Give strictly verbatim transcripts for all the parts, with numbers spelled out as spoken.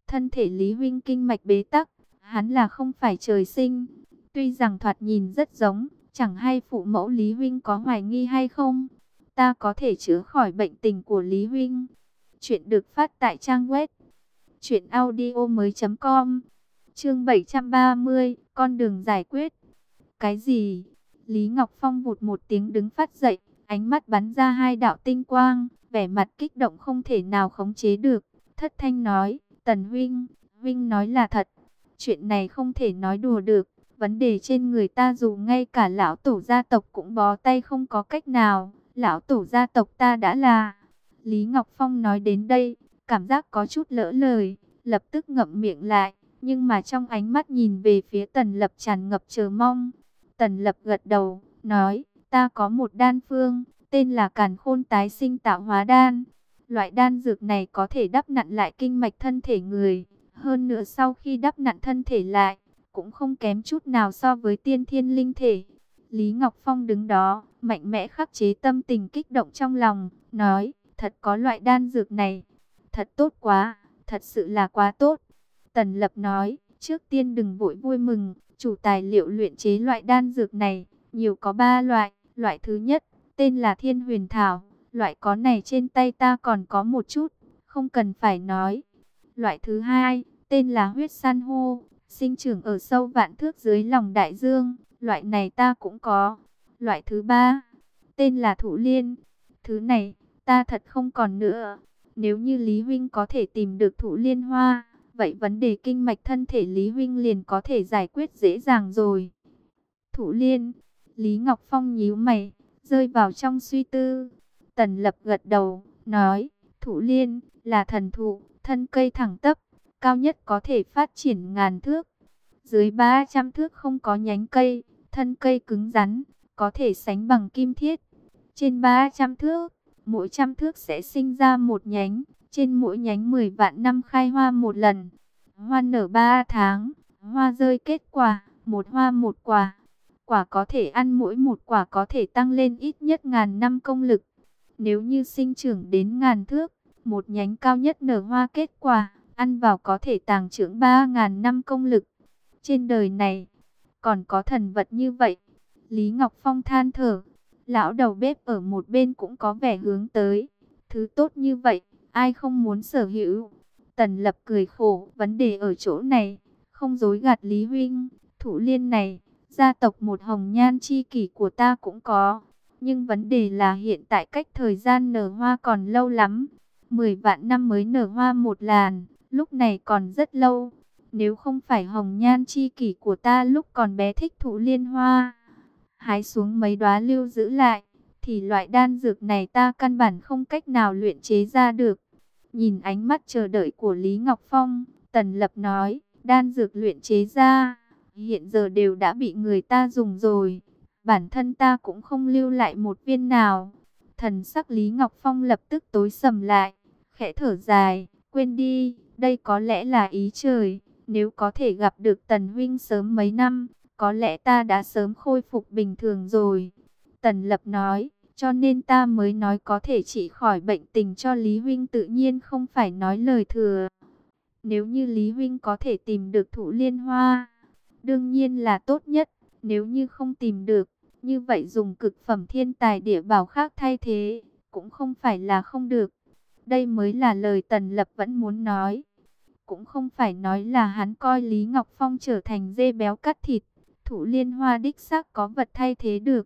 thân thể Lý huynh kinh mạch bế tắc, hắn là không phải trời sinh. Tuy rằng thoạt nhìn rất giống, chẳng hay phụ mẫu Lý huynh có hoài nghi hay không? Ta có thể chữa khỏi bệnh tình của Lý huynh. Chuyện được phát tại trang web truyện audio mới chấm com. Chương bảy trăm ba mươi, con đường giải quyết. Cái gì? Lý Ngọc Phong vụt một tiếng đứng phát dậy, ánh mắt bắn ra hai đạo tinh quang, vẻ mặt kích động không thể nào khống chế được, thất thanh nói: "Tần huynh, huynh nói là thật, chuyện này không thể nói đùa được, vấn đề trên người ta dù ngay cả lão tổ gia tộc cũng bó tay không có cách nào, lão tổ gia tộc ta đã là..." Lý Ngọc Phong nói đến đây, cảm giác có chút lỡ lời, lập tức ngậm miệng lại, nhưng mà trong ánh mắt nhìn về phía Tần Lập tràn ngập chờ mong. Tần Lập gật đầu, nói: "Ta có một đan phương, tên là Càn Khôn Tái Sinh Tạo Hóa Đan. Loại đan dược này có thể đắp nặn lại kinh mạch thân thể người, hơn nữa sau khi đắp nặn thân thể lại, cũng không kém chút nào so với tiên thiên linh thể." Lý Ngọc Phong đứng đó, mạnh mẽ khắc chế tâm tình kích động trong lòng, nói: "Thật có loại đan dược này, thật tốt quá, thật sự là quá tốt." Tần Lập nói: "Trước tiên đừng vội vui mừng, chủ tài liệu luyện chế loại đan dược này, nhiều có ba loại. Loại thứ nhất, tên là Thiên Huyền Thảo, loại có này trên tay ta còn có một chút, không cần phải nói. Loại thứ hai, tên là Huyết San hô, sinh trưởng ở sâu vạn thước dưới lòng đại dương, loại này ta cũng có. Loại thứ ba, tên là Thụ Liên, thứ này ta thật không còn nữa. Nếu như Lý huynh có thể tìm được Thụ Liên hoa, vậy vấn đề kinh mạch thân thể Lý huynh liền có thể giải quyết dễ dàng rồi." Thụ Liên. Lý Ngọc Phong nhíu mày, rơi vào trong suy tư. Tần Lập gật đầu, nói: "Thụ Liên là thần thụ, thân cây thẳng tắp, cao nhất có thể phát triển ngàn thước. Dưới ba trăm thước không có nhánh cây, thân cây cứng rắn, có thể sánh bằng kim thiết. Trên ba trăm thước, mỗi trăm thước sẽ sinh ra một nhánh, trên mỗi nhánh mười vạn năm khai hoa một lần. Hoa nở ba tháng, hoa rơi kết quả, một hoa một quả. Quả có thể ăn, mỗi một quả có thể tăng lên ít nhất ngàn năm công lực. Nếu như sinh trưởng đến ngàn thước, một nhánh cao nhất nở hoa kết quả, ăn vào có thể tàng trưởng ba ngàn năm công lực. Trên đời này, còn có thần vật như vậy." Lý Ngọc Phong than thở, lão đầu bếp ở một bên cũng có vẻ hướng tới. Thứ tốt như vậy, ai không muốn sở hữu. Tần Lập cười khổ, vấn đề ở chỗ này, không dối gạt Lý huynh, Thụ Liên này, gia tộc một hồng nhan chi kỷ của ta cũng có. Nhưng vấn đề là hiện tại cách thời gian nở hoa còn lâu lắm. Mười vạn năm mới nở hoa một làn, lúc này còn rất lâu. Nếu không phải hồng nhan chi kỷ của ta lúc còn bé thích Thụ Liên hoa, hái xuống mấy đóa lưu giữ lại, thì loại đan dược này ta căn bản không cách nào luyện chế ra được." Nhìn ánh mắt chờ đợi của Lý Ngọc Phong, Tần Lập nói: "Đan dược luyện chế ra, hiện giờ đều đã bị người ta dùng rồi. Bản thân ta cũng không lưu lại một viên nào." Thần sắc Lý Ngọc Phong lập tức tối sầm lại, khẽ thở dài: "Quên đi, đây có lẽ là ý trời. Nếu có thể gặp được Tần huynh sớm mấy năm, có lẽ ta đã sớm khôi phục bình thường rồi." Tần Lập nói: "Cho nên ta mới nói có thể trị khỏi bệnh tình cho Lý huynh, tự nhiên không phải nói lời thừa. Nếu như Lý huynh có thể tìm được Thụ Liên hoa, đương nhiên là tốt nhất. Nếu như không tìm được, như vậy dùng cực phẩm thiên tài địa bảo khác thay thế, cũng không phải là không được." Đây mới là lời Tần Lập vẫn muốn nói. Cũng không phải nói là hắn coi Lý Ngọc Phong trở thành dê béo cắt thịt. Thụ Liên hoa đích xác có vật thay thế được.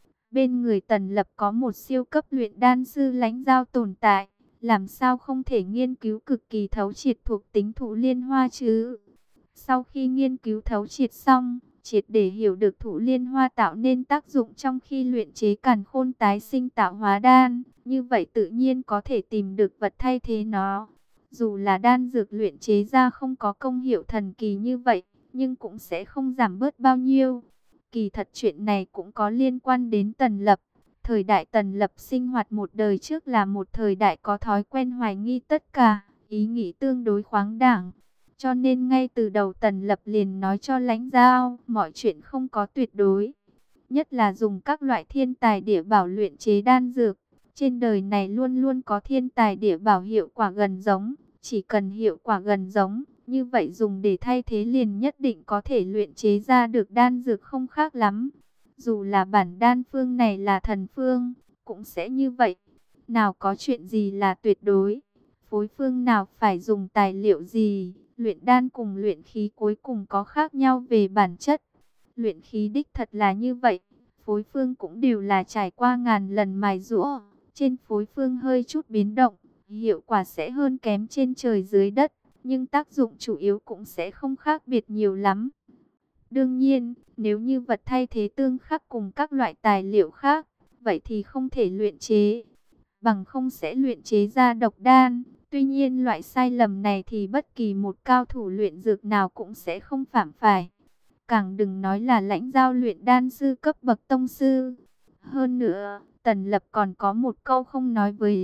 Bên người Tần Lập có một siêu cấp luyện đan sư Lãnh Giao tồn tại, làm sao không thể nghiên cứu cực kỳ thấu triệt thuộc tính Thụ Liên hoa chứ? Sau khi nghiên cứu thấu triệt xong, triệt để hiểu được Thụ Liên hoa tạo nên tác dụng trong khi luyện chế Càn Khôn Tái Sinh Tạo Hóa Đan, như vậy tự nhiên có thể tìm được vật thay thế nó. Dù là đan dược luyện chế ra không có công hiệu thần kỳ như vậy, nhưng cũng sẽ không giảm bớt bao nhiêu. Kỳ thật chuyện này cũng có liên quan đến Tần Lập. Thời đại Tần Lập sinh hoạt một đời trước là một thời đại có thói quen hoài nghi tất cả, ý nghĩ tương đối khoáng đảng. Cho nên ngay từ đầu Tần Lập liền nói cho Lãnh Giao, mọi chuyện không có tuyệt đối. Nhất là dùng các loại thiên tài địa bảo luyện chế đan dược. Trên đời này luôn luôn có thiên tài địa bảo hiệu quả gần giống, Chỉ cần hiệu quả gần giống, như vậy dùng để thay thế liền nhất định có thể luyện chế ra được đan dược không khác lắm. Dù là bản đan phương này là thần phương, cũng sẽ như vậy. Nào có chuyện gì là tuyệt đối. Phối phương nào phải dùng tài liệu gì, luyện đan cùng luyện khí cuối cùng có khác nhau về bản chất. Luyện khí đích thật là như vậy, phối phương cũng đều là trải qua ngàn lần mài giũa. Trên phối phương hơi chút biến động, hiệu quả sẽ hơn kém trên trời dưới đất, nhưng tác dụng chủ yếu cũng sẽ không khác biệt nhiều lắm. Đương nhiên, nếu như vật thay thế tương khắc cùng các loại tài liệu khác, vậy thì không thể luyện chế, bằng không sẽ luyện chế ra độc đan. Tuy nhiên loại sai lầm này thì bất kỳ một cao thủ luyện dược nào cũng sẽ không phạm phải. Càng đừng nói là lãnh giao luyện đan sư cấp bậc tông sư. Hơn nữa, Tần Lập còn có một câu không nói với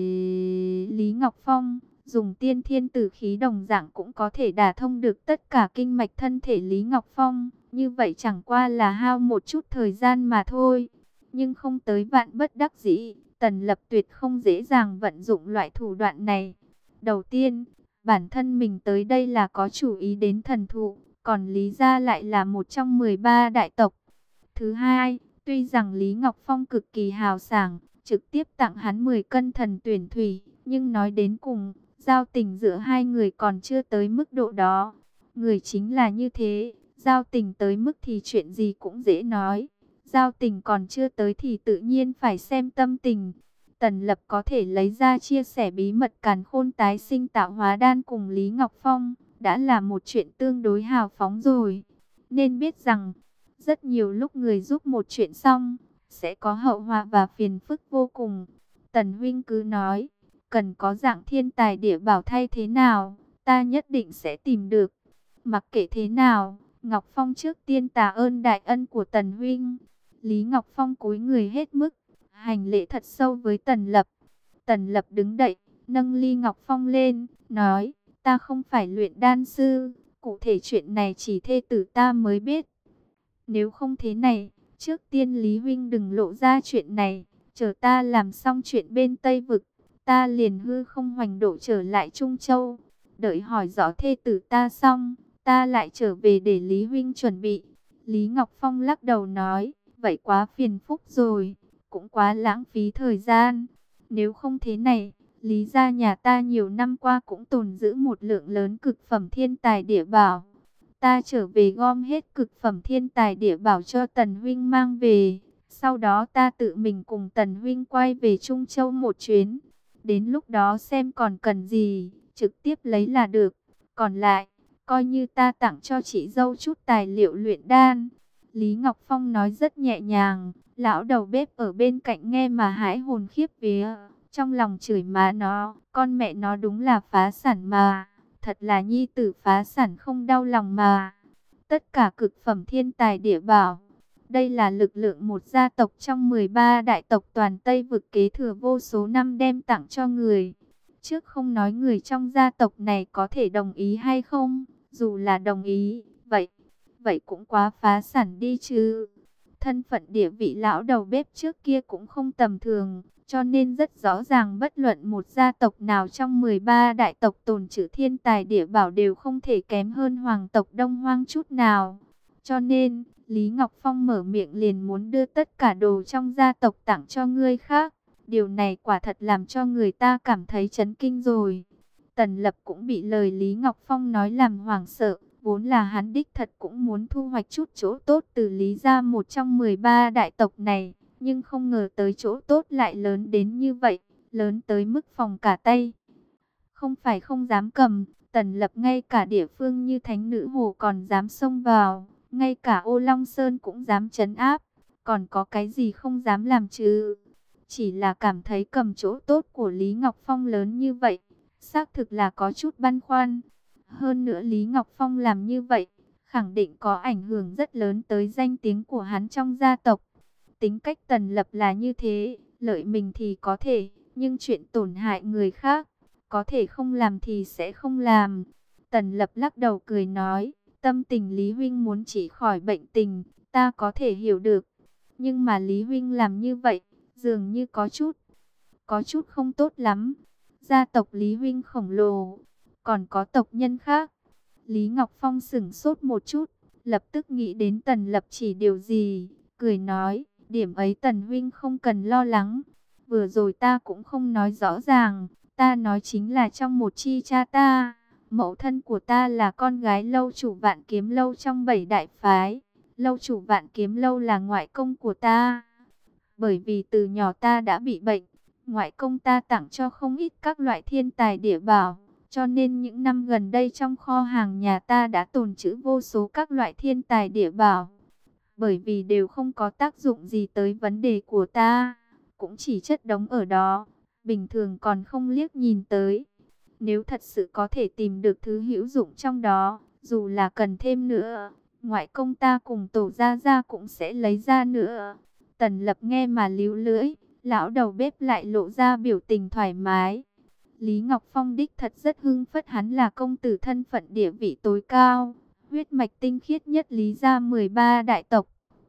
Lý Ngọc Phong. Dùng tiên thiên tử khí đồng dạng cũng có thể đả thông được tất cả kinh mạch thân thể Lý Ngọc Phong. Như vậy chẳng qua là hao một chút thời gian mà thôi. Nhưng không tới vạn bất đắc dĩ, Tần Lập tuyệt không dễ dàng vận dụng loại thủ đoạn này. Đầu tiên, bản thân mình tới đây là có chủ ý đến thần thụ, còn Lý gia lại là một trong mười ba đại tộc. Thứ hai, tuy rằng Lý Ngọc Phong cực kỳ hào sảng, trực tiếp tặng hắn mười cân thần tuyển thủy, nhưng nói đến cùng, giao tình giữa hai người còn chưa tới mức độ đó. Người chính là như thế, giao tình tới mức thì chuyện gì cũng dễ nói. Giao tình còn chưa tới thì tự nhiên phải xem tâm tình. Tần Lập có thể lấy ra chia sẻ bí mật càn khôn tái sinh tạo hóa đan cùng Lý Ngọc Phong, đã là một chuyện tương đối hào phóng rồi. Nên biết rằng, rất nhiều lúc người giúp một chuyện xong, sẽ có hậu họa và phiền phức vô cùng. Tần huynh cứ nói, cần có dạng thiên tài địa bảo thay thế nào, ta nhất định sẽ tìm được. Mặc kệ thế nào, Ngọc Phong trước tiên tạ ơn đại ân của Tần huynh. Lý Ngọc Phong cúi người hết mức, hành lễ thật sâu với Tần Lập. Tần Lập đứng dậy, nâng ly Ngọc Phong lên, nói, ta không phải luyện đan sư, cụ thể chuyện này chỉ thê tử ta mới biết. Nếu không thế này, trước tiên Lý huynh đừng lộ ra chuyện này, chờ ta làm xong chuyện bên Tây Vực, ta liền hư không hoành độ trở lại Trung Châu. Đợi hỏi rõ thê tử ta xong, ta lại trở về để Lý huynh chuẩn bị. Lý Ngọc Phong lắc đầu nói, vậy quá phiền phức rồi, cũng quá lãng phí thời gian. Nếu không thế này, Lý gia nhà ta nhiều năm qua cũng tồn giữ một lượng lớn cực phẩm thiên tài địa bảo. Ta trở về gom hết cực phẩm thiên tài địa bảo cho Tần huynh mang về. Sau đó ta tự mình cùng Tần huynh quay về Trung Châu một chuyến. Đến lúc đó xem còn cần gì, trực tiếp lấy là được. Còn lại, coi như ta tặng cho chị dâu chút tài liệu luyện đan. Lý Ngọc Phong nói rất nhẹ nhàng. Lão đầu bếp ở bên cạnh nghe mà hãi hồn khiếp vía. Trong lòng chửi má nó, con mẹ nó đúng là phá sản mà. Thật là nhi tử phá sản không đau lòng mà. Tất cả cực phẩm thiên tài địa bảo. Đây là lực lượng một gia tộc trong mười ba đại tộc toàn Tây Vực kế thừa vô số năm đem tặng cho người. Trước không nói người trong gia tộc này có thể đồng ý hay không. Dù là đồng ý, vậy, vậy cũng quá phá sản đi chứ. Thân phận địa vị lão đầu bếp trước kia cũng không tầm thường. Cho nên rất rõ ràng bất luận một gia tộc nào trong mười ba đại tộc tồn trữ thiên tài địa bảo đều không thể kém hơn hoàng tộc Đông Hoang chút nào. Cho nên, Lý Ngọc Phong mở miệng liền muốn đưa tất cả đồ trong gia tộc tặng cho người khác. Điều này quả thật làm cho người ta cảm thấy chấn kinh rồi. Tần Lập cũng bị lời Lý Ngọc Phong nói làm hoảng sợ. Vốn là hắn đích thật cũng muốn thu hoạch chút chỗ tốt từ Lý gia một trong mười ba đại tộc này. Nhưng không ngờ tới chỗ tốt lại lớn đến như vậy, lớn tới mức phòng cả tay. Không phải không dám cầm, Tần Lập ngay cả địa phương như Thánh Nữ Hồ còn dám xông vào, ngay cả Ô Long Sơn cũng dám trấn áp, còn có cái gì không dám làm chứ? Chỉ là cảm thấy cầm chỗ tốt của Lý Ngọc Phong lớn như vậy, xác thực là có chút băn khoăn. Hơn nữa Lý Ngọc Phong làm như vậy, khẳng định có ảnh hưởng rất lớn tới danh tiếng của hắn trong gia tộc. Tính cách Tần Lập là như thế, lợi mình thì có thể, nhưng chuyện tổn hại người khác, có thể không làm thì sẽ không làm. Tần Lập lắc đầu cười nói, tâm tình Lý huynh muốn chỉ khỏi bệnh tình, ta có thể hiểu được. Nhưng mà Lý huynh làm như vậy, dường như có chút, có chút không tốt lắm. Gia tộc Lý huynh khổng lồ, còn có tộc nhân khác. Lý Ngọc Phong sững sốt một chút, lập tức nghĩ đến Tần Lập chỉ điều gì, cười nói, điểm ấy Tần huynh không cần lo lắng. Vừa rồi ta cũng không nói rõ ràng, ta nói chính là trong một chi cha ta. Mẫu thân của ta là con gái lâu chủ Vạn Kiếm Lâu trong bảy đại phái. Lâu chủ Vạn Kiếm Lâu là ngoại công của ta. Bởi vì từ nhỏ ta đã bị bệnh, ngoại công ta tặng cho không ít các loại thiên tài địa bảo. Cho nên những năm gần đây trong kho hàng nhà ta đã tồn trữ vô số các loại thiên tài địa bảo. Bởi vì đều không có tác dụng gì tới vấn đề của ta, cũng chỉ chất đống ở đó, bình thường còn không liếc nhìn tới. Nếu thật sự có thể tìm được thứ hữu dụng trong đó, dù là cần thêm nữa, ngoại công ta cùng tổ gia gia cũng sẽ lấy ra nữa. Tần Lập nghe mà líu lưỡi, lão đầu bếp lại lộ ra biểu tình thoải mái. Lý Ngọc Phong đích thật rất hưng phất, hắn là công tử thân phận địa vị tối cao, huyết mạch tinh khiết nhất Lý gia mười ba đại tộc.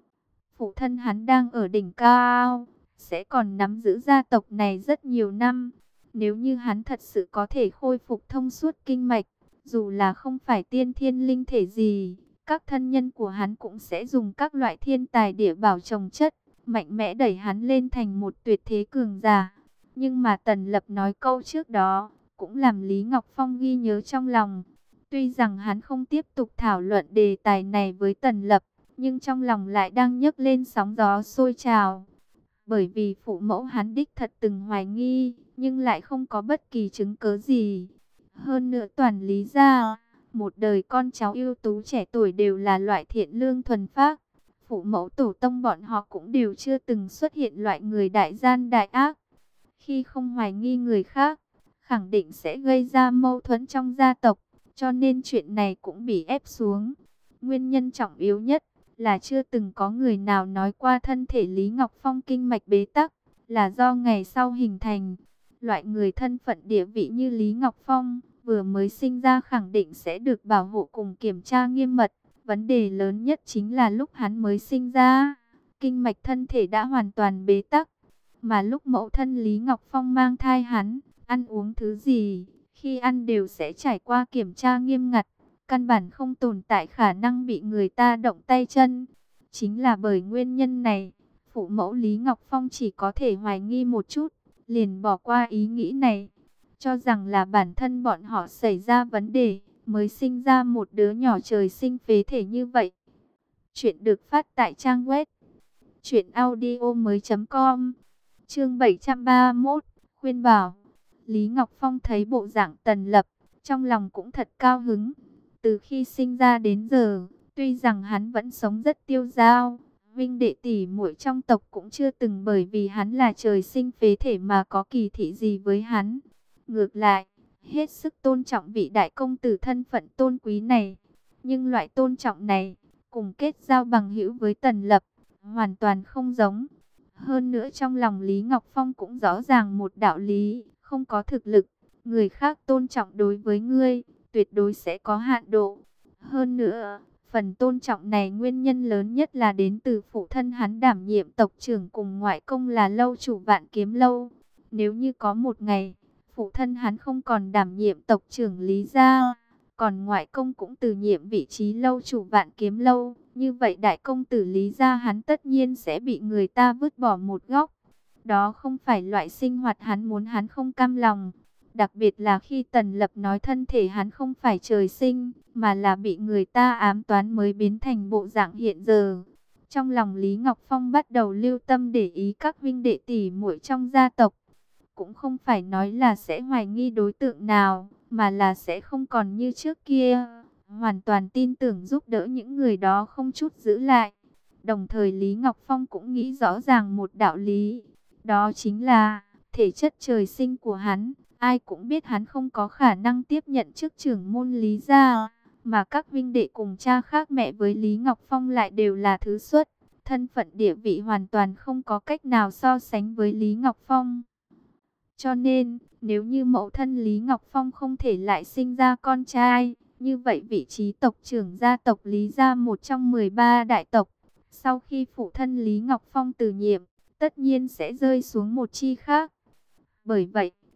Phụ thân hắn đang ở đỉnh cao, sẽ còn nắm giữ gia tộc này rất nhiều năm. Nếu như hắn thật sự có thể khôi phục thông suốt kinh mạch, dù là không phải tiên thiên linh thể gì, các thân nhân của hắn cũng sẽ dùng các loại thiên tài địa bảo trồng chất, mạnh mẽ đẩy hắn lên thành một tuyệt thế cường giả. Nhưng mà Tần Lập nói câu trước đó, cũng làm Lý Ngọc Phong ghi nhớ trong lòng. Tuy rằng hắn không tiếp tục thảo luận đề tài này với Tần Lập, nhưng trong lòng lại đang nhấc lên sóng gió sôi trào. Bởi vì phụ mẫu hắn đích thật từng hoài nghi, nhưng lại không có bất kỳ chứng cớ gì. Hơn nữa toàn Lý gia, một đời con cháu ưu tú trẻ tuổi đều là loại thiện lương thuần phác. Phụ mẫu tổ tông bọn họ cũng đều chưa từng xuất hiện loại người đại gian đại ác. Khi không hoài nghi người khác, khẳng định sẽ gây ra mâu thuẫn trong gia tộc, cho nên chuyện này cũng bị ép xuống. Nguyên nhân trọng yếu nhất là chưa từng có người nào nói qua thân thể Lý Ngọc Phong kinh mạch bế tắc, là do ngày sau hình thành. Loại người thân phận địa vị như Lý Ngọc Phong, vừa mới sinh ra khẳng định sẽ được bảo hộ cùng kiểm tra nghiêm mật. Vấn đề lớn nhất chính là lúc hắn mới sinh ra, kinh mạch thân thể đã hoàn toàn bế tắc. Mà lúc mẫu thân Lý Ngọc Phong mang thai hắn, ăn uống thứ gì, khi ăn đều sẽ trải qua kiểm tra nghiêm ngặt. Căn bản không tồn tại khả năng bị người ta động tay chân. Chính là bởi nguyên nhân này, phụ mẫu Lý Ngọc Phong chỉ có thể hoài nghi một chút, liền bỏ qua ý nghĩ này. Cho rằng là bản thân bọn họ xảy ra vấn đề, mới sinh ra một đứa nhỏ trời sinh phế thể như vậy. Chuyện được phát tại trang web truyện audio mới chấm com. Chương bảy trăm ba mươi mốt, khuyên bảo. Lý Ngọc Phong thấy bộ dạng Tần Lập, trong lòng cũng thật cao hứng. Từ khi sinh ra đến giờ, tuy rằng hắn vẫn sống rất tiêu dao, huynh đệ tỷ muội trong tộc cũng chưa từng bởi vì hắn là trời sinh phế thể mà có kỳ thị gì với hắn. Ngược lại, hết sức tôn trọng vị đại công tử thân phận tôn quý này. Nhưng loại tôn trọng này, cùng kết giao bằng hữu với Tần Lập, hoàn toàn không giống. Hơn nữa trong lòng Lý Ngọc Phong cũng rõ ràng một đạo lý, không có thực lực, người khác tôn trọng đối với ngươi, tuyệt đối sẽ có hạn độ. Hơn nữa, phần tôn trọng này nguyên nhân lớn nhất là đến từ phụ thân hắn đảm nhiệm tộc trưởng cùng ngoại công là lâu chủ Vạn Kiếm Lâu. Nếu như có một ngày, phụ thân hắn không còn đảm nhiệm tộc trưởng Lý gia, còn ngoại công cũng từ nhiệm vị trí lâu chủ Vạn Kiếm Lâu, như vậy đại công tử Lý gia hắn tất nhiên sẽ bị người ta vứt bỏ một góc. Đó không phải loại sinh hoạt hắn muốn, hắn không cam lòng. Đặc biệt là khi Tần Lập nói thân thể hắn không phải trời sinh, mà là bị người ta ám toán mới biến thành bộ dạng hiện giờ. Trong lòng Lý Ngọc Phong bắt đầu lưu tâm để ý các huynh đệ tỷ muội trong gia tộc. Cũng không phải nói là sẽ hoài nghi đối tượng nào, mà là sẽ không còn như trước kia. Hoàn toàn tin tưởng giúp đỡ những người đó không chút giữ lại. Đồng thời Lý Ngọc Phong cũng nghĩ rõ ràng một đạo lý. Đó chính là thể chất trời sinh của hắn. Ai cũng biết hắn không có khả năng tiếp nhận chức trưởng môn Lý gia, mà các huynh đệ cùng cha khác mẹ với Lý Ngọc Phong lại đều là thứ xuất, thân phận địa vị hoàn toàn không có cách nào so sánh với Lý Ngọc Phong. Cho nên, nếu như mẫu thân Lý Ngọc Phong không thể lại sinh ra con trai, như vậy vị trí tộc trưởng gia tộc Lý gia một trong mười ba đại tộc, sau khi phụ thân Lý Ngọc Phong từ nhiệm, tất nhiên sẽ rơi xuống một chi khác. Bởi vậy,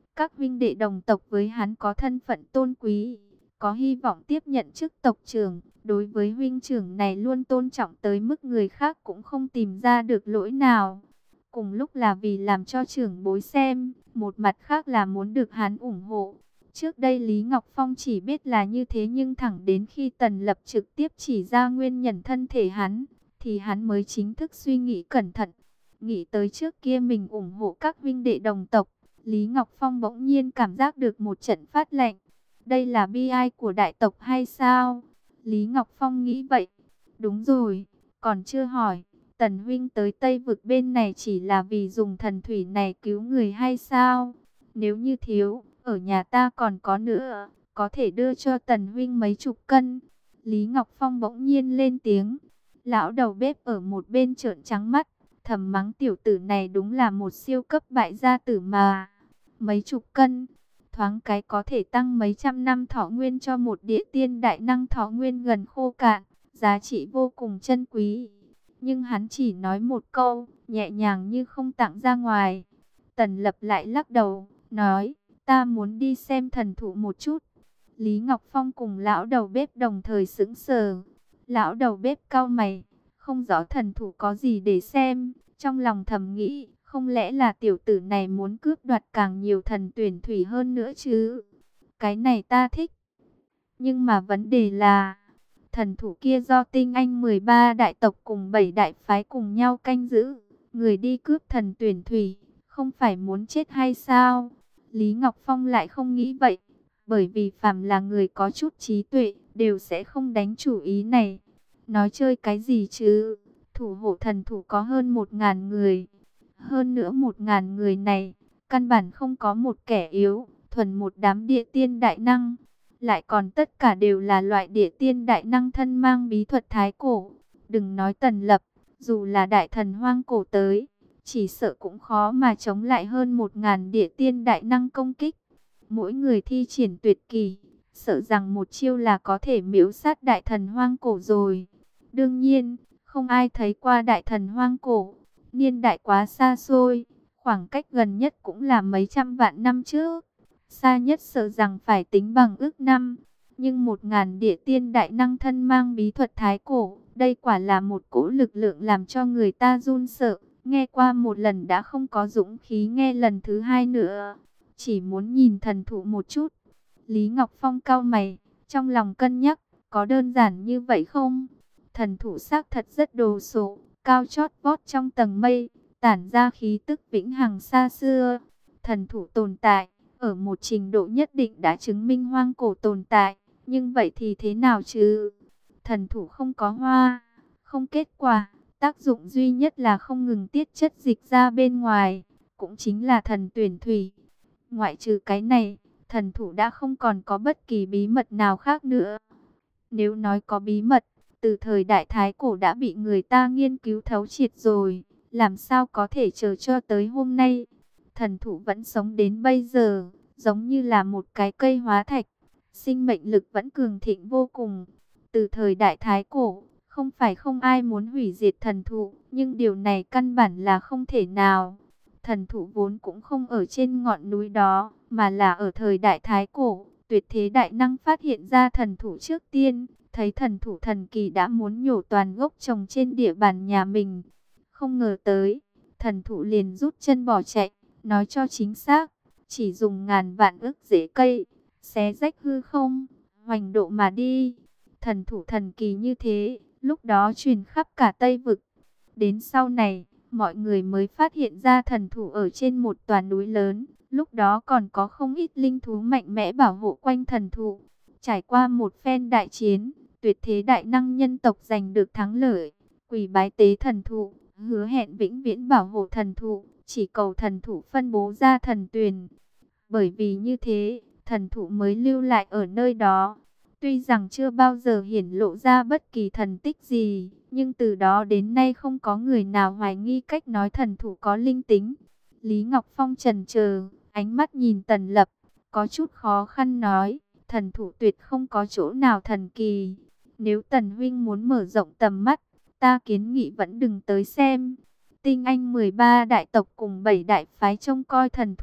Các huynh đệ đồng tộc với hắn có thân phận tôn quý, có hy vọng tiếp nhận chức tộc trưởng. Đối với huynh trưởng này luôn tôn trọng tới mức người khác cũng không tìm ra được lỗi nào. Cùng lúc là vì làm cho trưởng bối xem, một mặt khác là muốn được hắn ủng hộ. Trước đây Lý Ngọc Phong chỉ biết là như thế, nhưng thẳng đến khi Tần Lập trực tiếp chỉ ra nguyên nhân thân thể hắn, thì hắn mới chính thức suy nghĩ cẩn thận. Nghĩ tới trước kia mình ủng hộ các huynh đệ đồng tộc, Lý Ngọc Phong bỗng nhiên cảm giác được một trận phát lạnh. Đây là bi ai của đại tộc hay sao? Lý Ngọc Phong nghĩ vậy. Đúng rồi, còn chưa hỏi, Tần huynh tới Tây vực bên này chỉ là vì dùng thần thủy này cứu người hay sao? Nếu như thiếu, ở nhà ta còn có nữa, có thể đưa cho Tần huynh mấy chục cân. Lý Ngọc Phong bỗng nhiên lên tiếng. Lão đầu bếp ở một bên trợn trắng mắt, thầm mắng tiểu tử này đúng là một siêu cấp bại gia tử mà. Mấy chục cân, thoáng cái có thể tăng mấy trăm năm thọ nguyên cho một địa tiên đại năng thọ nguyên gần khô cạn, giá trị vô cùng chân quý. Nhưng hắn chỉ nói một câu, nhẹ nhàng như không tặng ra ngoài. Tần Lập lại lắc đầu, nói, ta muốn đi xem thần thụ một chút. Lý Ngọc Phong cùng lão đầu bếp đồng thời sững sờ. Lão đầu bếp cau mày, không rõ thần thụ có gì để xem, trong lòng thầm nghĩ, không lẽ là tiểu tử này muốn cướp đoạt càng nhiều thần tuyển thủy hơn nữa chứ? Cái này ta thích. Nhưng mà vấn đề là, thần thụ kia do tinh anh mười ba đại tộc cùng bảy đại phái cùng nhau canh giữ. Người đi cướp thần tuyển thủy, không phải muốn chết hay sao? Lý Ngọc Phong lại không nghĩ vậy. Bởi vì phàm là người có chút trí tuệ, đều sẽ không đánh chủ ý này. Nói chơi cái gì chứ? Thủ hộ thần thụ có hơn một ngàn người. Hơn nữa một ngàn người này, căn bản không có một kẻ yếu, thuần một đám địa tiên đại năng. Lại còn tất cả đều là loại địa tiên đại năng thân mang bí thuật thái cổ. Đừng nói Tần Lập, dù là đại thần hoang cổ tới, chỉ sợ cũng khó mà chống lại hơn một ngàn địa tiên đại năng công kích. Mỗi người thi triển tuyệt kỳ, sợ rằng một chiêu là có thể miễu sát đại thần hoang cổ rồi. Đương nhiên, không ai thấy qua đại thần hoang cổ. Niên đại quá xa xôi, khoảng cách gần nhất cũng là mấy trăm vạn năm trước. Xa nhất sợ rằng phải tính bằng ước năm. Nhưng một ngàn địa tiên đại năng thân mang bí thuật thái cổ, đây quả là một cỗ lực lượng làm cho người ta run sợ. Nghe qua một lần đã không có dũng khí nghe lần thứ hai nữa. Chỉ muốn nhìn thần thụ một chút. Lý Ngọc Phong cau mày, trong lòng cân nhắc, có đơn giản như vậy không? Thần thụ xác thật rất đồ sộ, cao chót vót trong tầng mây, tản ra khí tức vĩnh hằng xa xưa. Thần thụ tồn tại, ở một trình độ nhất định đã chứng minh hoang cổ tồn tại. Nhưng vậy thì thế nào chứ? Thần thụ không có hoa, không kết quả, tác dụng duy nhất là không ngừng tiết chất dịch ra bên ngoài, cũng chính là thần tuyển thủy. Ngoại trừ cái này, thần thụ đã không còn có bất kỳ bí mật nào khác nữa. Nếu nói có bí mật, từ thời đại thái cổ đã bị người ta nghiên cứu thấu triệt rồi, làm sao có thể chờ cho tới hôm nay. Thần thụ vẫn sống đến bây giờ, giống như là một cái cây hóa thạch, sinh mệnh lực vẫn cường thịnh vô cùng. Từ thời đại thái cổ, không phải không ai muốn hủy diệt thần thụ, nhưng điều này căn bản là không thể nào. Thần thụ vốn cũng không ở trên ngọn núi đó, mà là ở thời đại thái cổ. Tuyệt thế đại năng phát hiện ra thần thụ trước tiên, thấy thần thụ thần kỳ đã muốn nhổ toàn gốc trồng trên địa bàn nhà mình. Không ngờ tới, thần thụ liền rút chân bỏ chạy, nói cho chính xác, chỉ dùng ngàn vạn ức rễ cây, xé rách hư không, hoành độ mà đi. Thần thụ thần kỳ như thế, lúc đó truyền khắp cả Tây Vực. Đến sau này, mọi người mới phát hiện ra thần thụ ở trên một tòa núi lớn. Lúc đó còn có không ít linh thú mạnh mẽ bảo hộ quanh thần thụ. Trải qua một phen đại chiến, tuyệt thế đại năng nhân tộc giành được thắng lợi, quỳ bái tế thần thụ, hứa hẹn vĩnh viễn bảo hộ thần thụ, chỉ cầu thần thụ phân bố ra thần tuyền. Bởi vì như thế, thần thụ mới lưu lại ở nơi đó. Tuy rằng chưa bao giờ hiển lộ ra bất kỳ thần tích gì, nhưng từ đó đến nay không có người nào hoài nghi cách nói thần thụ có linh tính. Lý Ngọc Phong chần chờ, ánh mắt nhìn Tần Lập, có chút khó khăn nói, thần thụ tuyệt không có chỗ nào thần kỳ. Nếu Tần huynh muốn mở rộng tầm mắt, ta kiến nghị vẫn đừng tới xem. Tinh anh mười ba đại tộc cùng bảy đại phái trông coi thần thụ,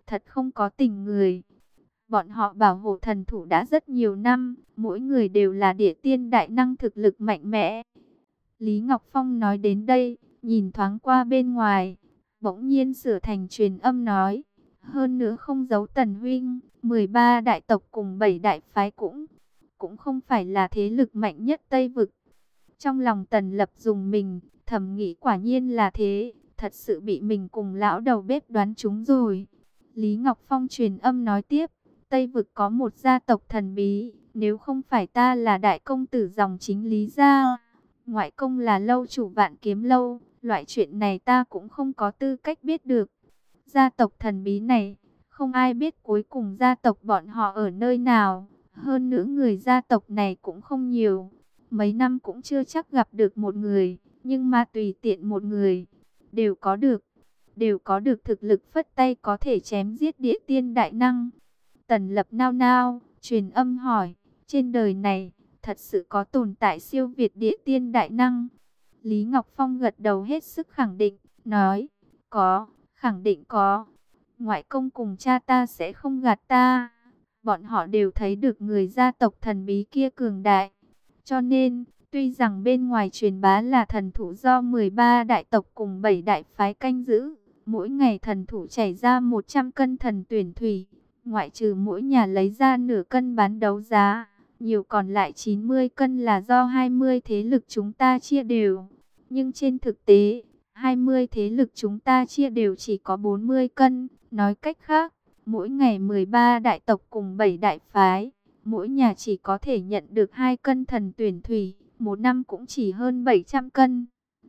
thật không có tình người. Bọn họ bảo hộ thần thủ đã rất nhiều năm, mỗi người đều là địa tiên đại năng thực lực mạnh mẽ. Lý Ngọc Phong nói đến đây, nhìn thoáng qua bên ngoài, bỗng nhiên sửa thành truyền âm nói, hơn nữa không giấu Tần huynh, mười ba đại tộc cùng bảy đại phái cũng cũng không phải là thế lực mạnh nhất Tây vực. Trong lòng Tần Lập dùng mình, thầm nghĩ quả nhiên là thế, thật sự bị mình cùng lão đầu bếp đoán trúng rồi. Lý Ngọc Phong truyền âm nói tiếp, Tây vực có một gia tộc thần bí, nếu không phải ta là đại công tử dòng chính Lý gia, ngoại công là lâu chủ Vạn Kiếm lâu, loại chuyện này ta cũng không có tư cách biết được. Gia tộc thần bí này, không ai biết cuối cùng gia tộc bọn họ ở nơi nào, hơn nữa người gia tộc này cũng không nhiều. Mấy năm cũng chưa chắc gặp được một người, nhưng mà tùy tiện một người, đều có được, đều có được thực lực phất tay có thể chém giết địa tiên đại năng. Tần Lập nao nao, truyền âm hỏi, trên đời này, thật sự có tồn tại siêu việt địa tiên đại năng? Lý Ngọc Phong gật đầu hết sức khẳng định, nói, có, khẳng định có. Ngoại công cùng cha ta sẽ không gạt ta. Bọn họ đều thấy được người gia tộc thần bí kia cường đại. Cho nên, tuy rằng bên ngoài truyền bá là thần thủ do mười ba đại tộc cùng bảy đại phái canh giữ, mỗi ngày thần thủ chảy ra một trăm cân thần tuyển thủy, ngoại trừ mỗi nhà lấy ra nửa cân bán đấu giá, nhiều còn lại chín mươi cân là do hai mươi thế lực chúng ta chia đều. Nhưng trên thực tế, hai mươi thế lực chúng ta chia đều chỉ có bốn mươi cân, nói cách khác, mỗi ngày mười ba đại tộc cùng bảy đại phái, mỗi nhà chỉ có thể nhận được hai cân thần tuyển thủy, một năm cũng chỉ hơn bảy trăm cân.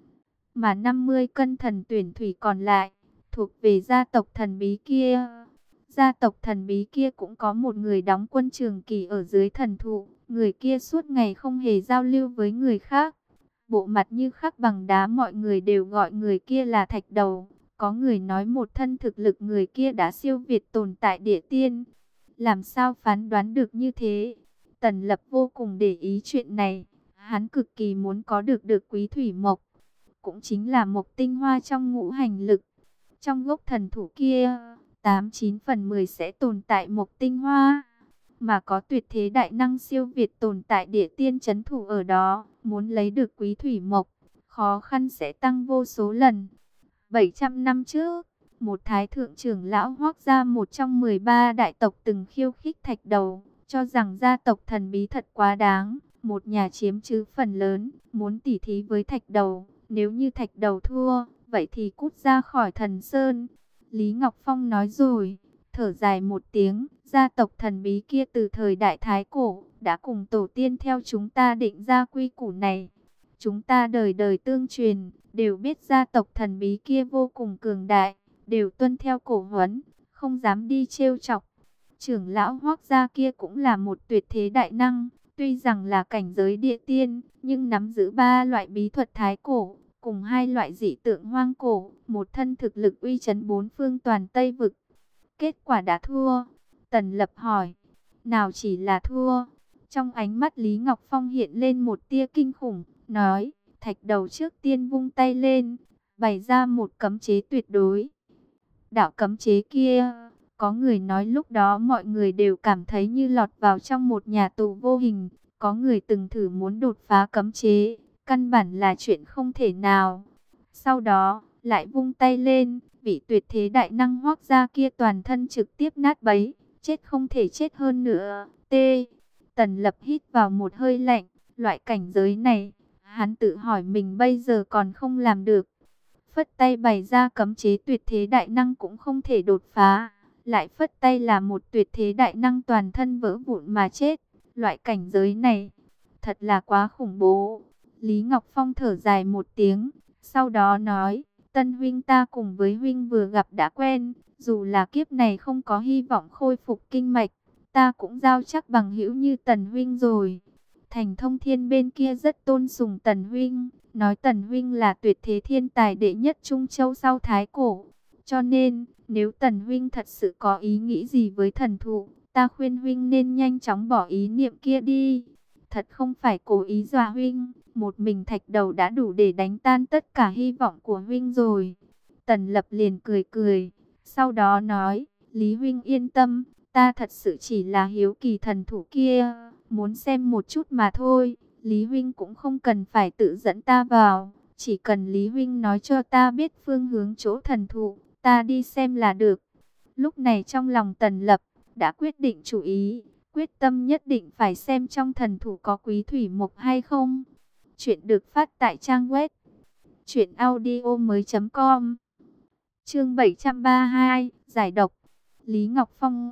Mà năm mươi cân thần tuyển thủy còn lại, thuộc về gia tộc thần bí kia. Gia tộc thần bí kia cũng có một người đóng quân trường kỳ ở dưới thần thụ, người kia suốt ngày không hề giao lưu với người khác. Bộ mặt như khắc bằng đá, mọi người đều gọi người kia là Thạch Đầu. Có người nói một thân thực lực người kia đã siêu việt tồn tại địa tiên. Làm sao phán đoán được như thế? Tần Lập vô cùng để ý chuyện này. Hắn cực kỳ muốn có được được quý thủy mộc, cũng chính là mộc tinh hoa trong ngũ hành lực. Trong gốc thần thủ kia, tám chín phần mười sẽ tồn tại mộc tinh hoa. Mà có tuyệt thế đại năng siêu việt tồn tại địa tiên trấn thủ ở đó, muốn lấy được quý thủy mộc, khó khăn sẽ tăng vô số lần. bảy trăm năm trước, một thái thượng trưởng lão Hoắc gia, một trong mười ba đại tộc, từng khiêu khích Thạch Đầu, cho rằng gia tộc thần bí thật quá đáng, một nhà chiếm chứ phần lớn, muốn tỉ thí với Thạch Đầu, nếu như Thạch Đầu thua, vậy thì cút ra khỏi Thần Sơn. Lý Ngọc Phong nói rồi, thở dài một tiếng, gia tộc thần bí kia từ thời đại Thái Cổ, đã cùng tổ tiên theo chúng ta định ra quy củ này. Chúng ta đời đời tương truyền, đều biết gia tộc thần bí kia vô cùng cường đại, đều tuân theo cổ huấn, không dám đi trêu chọc. Trưởng lão Hoắc gia kia cũng là một tuyệt thế đại năng, tuy rằng là cảnh giới địa tiên, nhưng nắm giữ ba loại bí thuật Thái Cổ, cùng hai loại dị tượng hoang cổ, một thân thực lực uy chấn bốn phương toàn Tây vực. Kết quả đã thua. Tần Lập hỏi, nào chỉ là thua? Trong ánh mắt Lý Ngọc Phong hiện lên một tia kinh khủng, nói, Thạch Đầu trước tiên vung tay lên, bày ra một cấm chế tuyệt đối. Đạo cấm chế kia, có người nói lúc đó mọi người đều cảm thấy như lọt vào trong một nhà tù vô hình. Có người từng thử muốn đột phá cấm chế, căn bản là chuyện không thể nào. Sau đó, lại vung tay lên, vị tuyệt thế đại năng Hoắc gia kia toàn thân trực tiếp nát bấy, chết không thể chết hơn nữa. T. Tần Lập hít vào một hơi lạnh, loại cảnh giới này, hắn tự hỏi mình bây giờ còn không làm được. Phất tay bày ra cấm chế tuyệt thế đại năng cũng không thể đột phá, lại phất tay là một tuyệt thế đại năng toàn thân vỡ vụn mà chết. Loại cảnh giới này, thật là quá khủng bố. Lý Ngọc Phong thở dài một tiếng, sau đó nói, Tân huynh, ta cùng với huynh vừa gặp đã quen, dù là kiếp này không có hy vọng khôi phục kinh mạch, ta cũng giao chắc bằng hữu như Tần huynh rồi. Thành Thông Thiên bên kia rất tôn sùng Tần huynh, nói Tần huynh là tuyệt thế thiên tài đệ nhất Trung Châu sau Thái Cổ. Cho nên, nếu Tần huynh thật sự có ý nghĩ gì với thần thụ, ta khuyên huynh nên nhanh chóng bỏ ý niệm kia đi. Thật không phải cố ý dọa huynh, một mình Thạch Đầu đã đủ để đánh tan tất cả hy vọng của huynh rồi. Tần Lập liền cười cười, sau đó nói, Lý huynh yên tâm, ta thật sự chỉ là hiếu kỳ thần thủ kia, muốn xem một chút mà thôi. Lý huynh cũng không cần phải tự dẫn ta vào, chỉ cần Lý huynh nói cho ta biết phương hướng chỗ thần thụ, ta đi xem là được. Lúc này trong lòng Tần Lập đã quyết định chủ ý, quyết tâm nhất định phải xem trong thần thụ có quý thủy mộc hay không. Chuyện được phát tại trang web truyện audio mới.com. Chương bảy trăm ba mươi hai, giải độc. Lý Ngọc Phong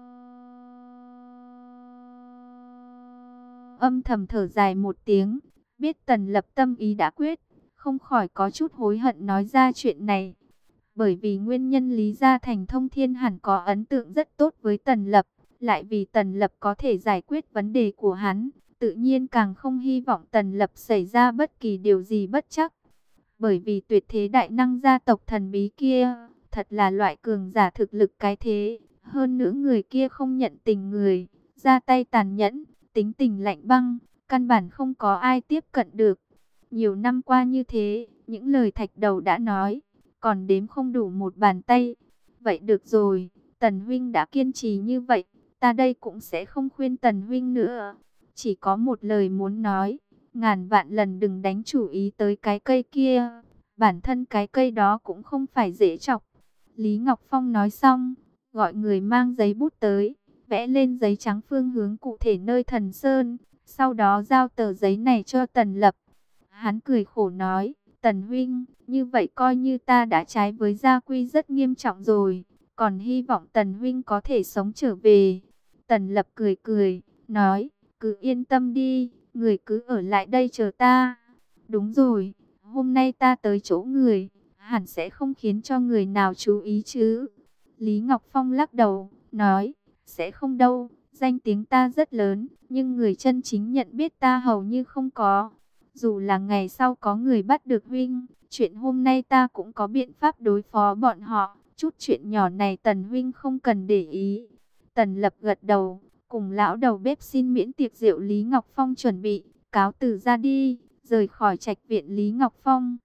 âm thầm thở dài một tiếng, biết Tần Lập tâm ý đã quyết, không khỏi có chút hối hận nói ra chuyện này. Bởi vì nguyên nhân Lý Gia Thành Thông Thiên hẳn có ấn tượng rất tốt với Tần Lập, lại vì Tần Lập có thể giải quyết vấn đề của hắn, tự nhiên càng không hy vọng Tần Lập xảy ra bất kỳ điều gì bất trắc. Bởi vì tuyệt thế đại năng gia tộc thần bí kia, thật là loại cường giả thực lực cái thế, hơn nữa người kia không nhận tình người, ra tay tàn nhẫn, tính tình lạnh băng, căn bản không có ai tiếp cận được. Nhiều năm qua như thế, những lời thạch đầu đã nói, còn đếm không đủ một bàn tay. Vậy được rồi, Tần huynh đã kiên trì như vậy, ta đây cũng sẽ không khuyên Tần huynh nữa. Chỉ có một lời muốn nói, ngàn vạn lần đừng đánh chủ ý tới cái cây kia. Bản thân cái cây đó cũng không phải dễ chọc. Lý Ngọc Phong nói xong, gọi người mang giấy bút tới, vẽ lên giấy trắng phương hướng cụ thể nơi thần sơn, sau đó giao tờ giấy này cho Tần Lập. Hắn cười khổ nói, Tần huynh, như vậy coi như ta đã trái với gia quy rất nghiêm trọng rồi, còn hy vọng Tần huynh có thể sống trở về. Tần Lập cười cười, nói, cứ yên tâm đi, người cứ ở lại đây chờ ta. Đúng rồi, hôm nay ta tới chỗ người, hẳn sẽ không khiến cho người nào chú ý chứ. Lý Ngọc Phong lắc đầu, nói, sẽ không đâu, danh tiếng ta rất lớn, nhưng người chân chính nhận biết ta hầu như không có. Dù là ngày sau có người bắt được huynh, chuyện hôm nay ta cũng có biện pháp đối phó bọn họ. Chút chuyện nhỏ này Tần huynh không cần để ý. Tần Lập gật đầu, cùng lão đầu bếp xin miễn tiệc rượu Lý Ngọc Phong chuẩn bị, cáo từ ra đi, rời khỏi trạch viện Lý Ngọc Phong.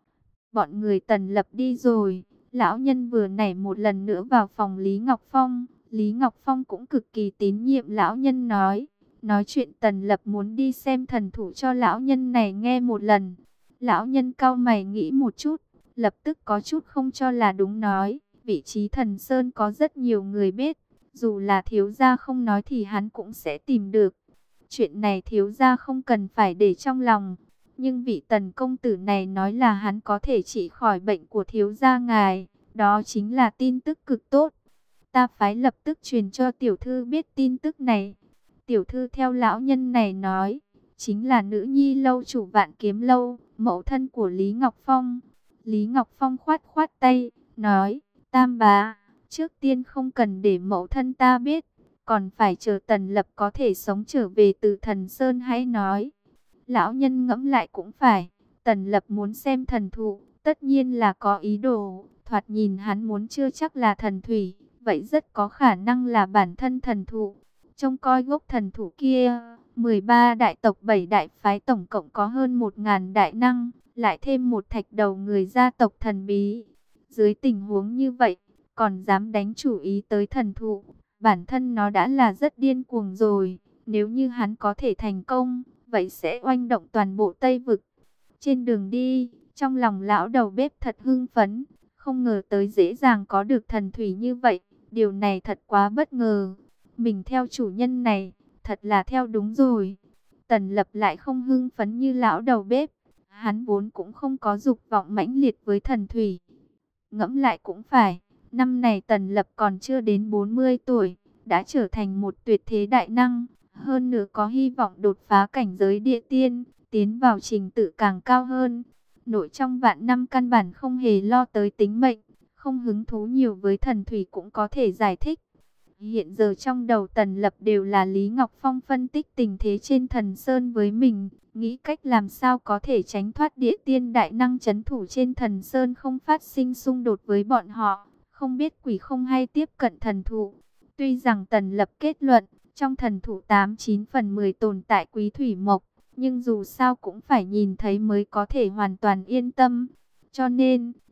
Bọn người Tần Lập đi rồi, lão nhân vừa nảy một lần nữa vào phòng Lý Ngọc Phong. Lý Ngọc Phong cũng cực kỳ tín nhiệm lão nhân nói. Nói chuyện Tần Lập muốn đi xem thần thủ cho lão nhân này nghe một lần. Lão nhân cau mày nghĩ một chút, lập tức có chút không cho là đúng nói. Vị trí thần sơn có rất nhiều người biết, dù là thiếu gia không nói thì hắn cũng sẽ tìm được. Chuyện này thiếu gia không cần phải để trong lòng. Nhưng vị Tần công tử này nói là hắn có thể trị khỏi bệnh của thiếu gia ngài. Đó chính là tin tức cực tốt. Ta phái lập tức truyền cho tiểu thư biết tin tức này. Tiểu thư theo lão nhân này nói, chính là nữ nhi lâu chủ Vạn Kiếm Lâu, mẫu thân của Lý Ngọc Phong. Lý Ngọc Phong khoát khoát tay, nói, Tam bá, trước tiên không cần để mẫu thân ta biết, còn phải chờ Tần Lập có thể sống trở về từ thần sơn hãy nói. Lão nhân ngẫm lại cũng phải, Tần Lập muốn xem thần thụ, tất nhiên là có ý đồ, thoạt nhìn hắn muốn chưa chắc là thần thủy, vậy rất có khả năng là bản thân thần thụ. Trông coi gốc thần thụ kia, mười ba đại tộc bảy đại phái tổng cộng có hơn một nghìn đại năng, lại thêm một thạch đầu người gia tộc thần bí. Dưới tình huống như vậy, còn dám đánh chủ ý tới thần thụ, bản thân nó đã là rất điên cuồng rồi. Nếu như hắn có thể thành công, vậy sẽ oanh động toàn bộ Tây Vực. Trên đường đi, trong lòng lão đầu bếp thật hưng phấn, không ngờ tới dễ dàng có được thần thủy như vậy. Điều này thật quá bất ngờ. Mình theo chủ nhân này, thật là theo đúng rồi. Tần Lập lại không hưng phấn như lão đầu bếp. Hắn vốn cũng không có dục vọng mãnh liệt với thần thủy. Ngẫm lại cũng phải, năm này Tần Lập còn chưa đến bốn mươi tuổi, đã trở thành một tuyệt thế đại năng. Hơn nữa có hy vọng đột phá cảnh giới địa tiên, tiến vào trình tự càng cao hơn. Nội trong vạn năm căn bản không hề lo tới tính mệnh, không hứng thú nhiều với thần thủy cũng có thể giải thích. Hiện giờ trong đầu Tần Lập đều là Lý Ngọc Phong phân tích tình thế trên thần sơn với mình, nghĩ cách làm sao có thể tránh thoát địa tiên đại năng trấn thủ trên thần sơn không phát sinh xung đột với bọn họ, không biết quỷ không hay tiếp cận thần thụ. Tuy rằng Tần Lập kết luận, trong thần thụ tám chín phần mười tồn tại quý thủy mộc, nhưng dù sao cũng phải nhìn thấy mới có thể hoàn toàn yên tâm. Cho nên,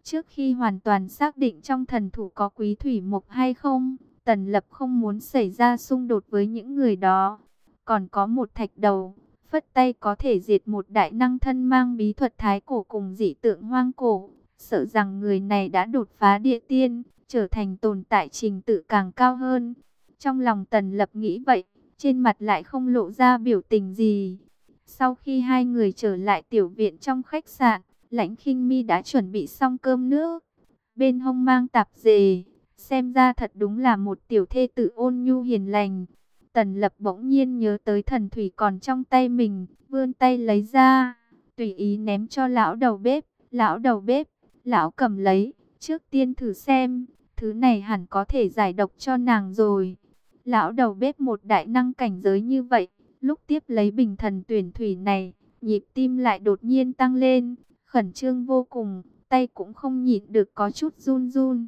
Trước khi hoàn toàn xác định trong thần thủ có quý thủy mộc hay không, Tần Lập không muốn xảy ra xung đột với những người đó. Còn có một thạch đầu, phất tay có thể diệt một đại năng thân mang bí thuật thái cổ cùng dị tượng hoang cổ. Sợ rằng người này đã đột phá địa tiên, trở thành tồn tại trình tự càng cao hơn. Trong lòng Tần Lập nghĩ vậy, trên mặt lại không lộ ra biểu tình gì. Sau khi hai người trở lại tiểu viện trong khách sạn, Lãnh Khinh Mi đã chuẩn bị xong cơm nước. Bên hông mang tạp dề, xem ra thật đúng là một tiểu thê tử ôn nhu hiền lành. Tần Lập bỗng nhiên nhớ tới thần thủy còn trong tay mình, vươn tay lấy ra, tùy ý ném cho lão đầu bếp. Lão đầu bếp, lão cầm lấy, trước tiên thử xem, thứ này hẳn có thể giải độc cho nàng rồi. Lão đầu bếp một đại năng cảnh giới như vậy, lúc tiếp lấy bình thần tuyển thủy này, nhịp tim lại đột nhiên tăng lên, khẩn trương vô cùng, tay cũng không nhịn được có chút run run.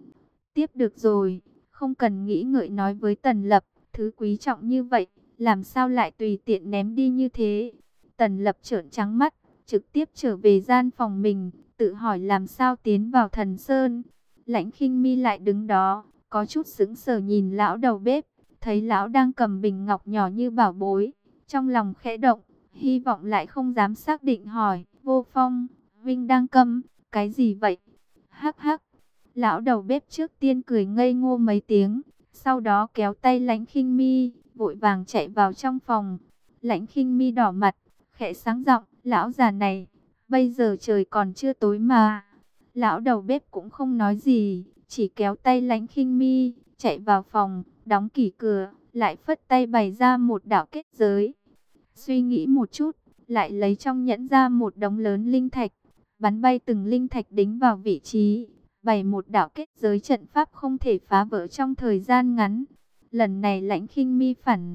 Tiếp được rồi, không cần nghĩ ngợi nói với Tần Lập, thứ quý trọng như vậy, làm sao lại tùy tiện ném đi như thế. Tần Lập trợn trắng mắt, trực tiếp trở về gian phòng mình, tự hỏi làm sao tiến vào Thần Sơn. Lãnh Khinh Mi lại đứng đó, có chút sững sờ nhìn lão đầu bếp, thấy lão đang cầm bình ngọc nhỏ như bảo bối, trong lòng khẽ động, hy vọng lại không dám xác định hỏi, Vô Phong, Vinh đang cầm, cái gì vậy? Hắc hắc, lão đầu bếp trước tiên cười ngây ngô mấy tiếng, sau đó kéo tay Lãnh Khinh Mi, vội vàng chạy vào trong phòng. Lãnh Khinh Mi đỏ mặt, khẽ sáng giọng, lão già này, bây giờ trời còn chưa tối mà. Lão đầu bếp cũng không nói gì, chỉ kéo tay Lãnh Khinh Mi, chạy vào phòng, đóng kỹ cửa, lại phất tay bày ra một đạo kết giới. Suy nghĩ một chút, lại lấy trong nhẫn ra một đống lớn linh thạch, bắn bay từng linh thạch đính vào vị trí, bày một đạo kết giới trận pháp không thể phá vỡ trong thời gian ngắn. Lần này Lãnh Khinh Mi phản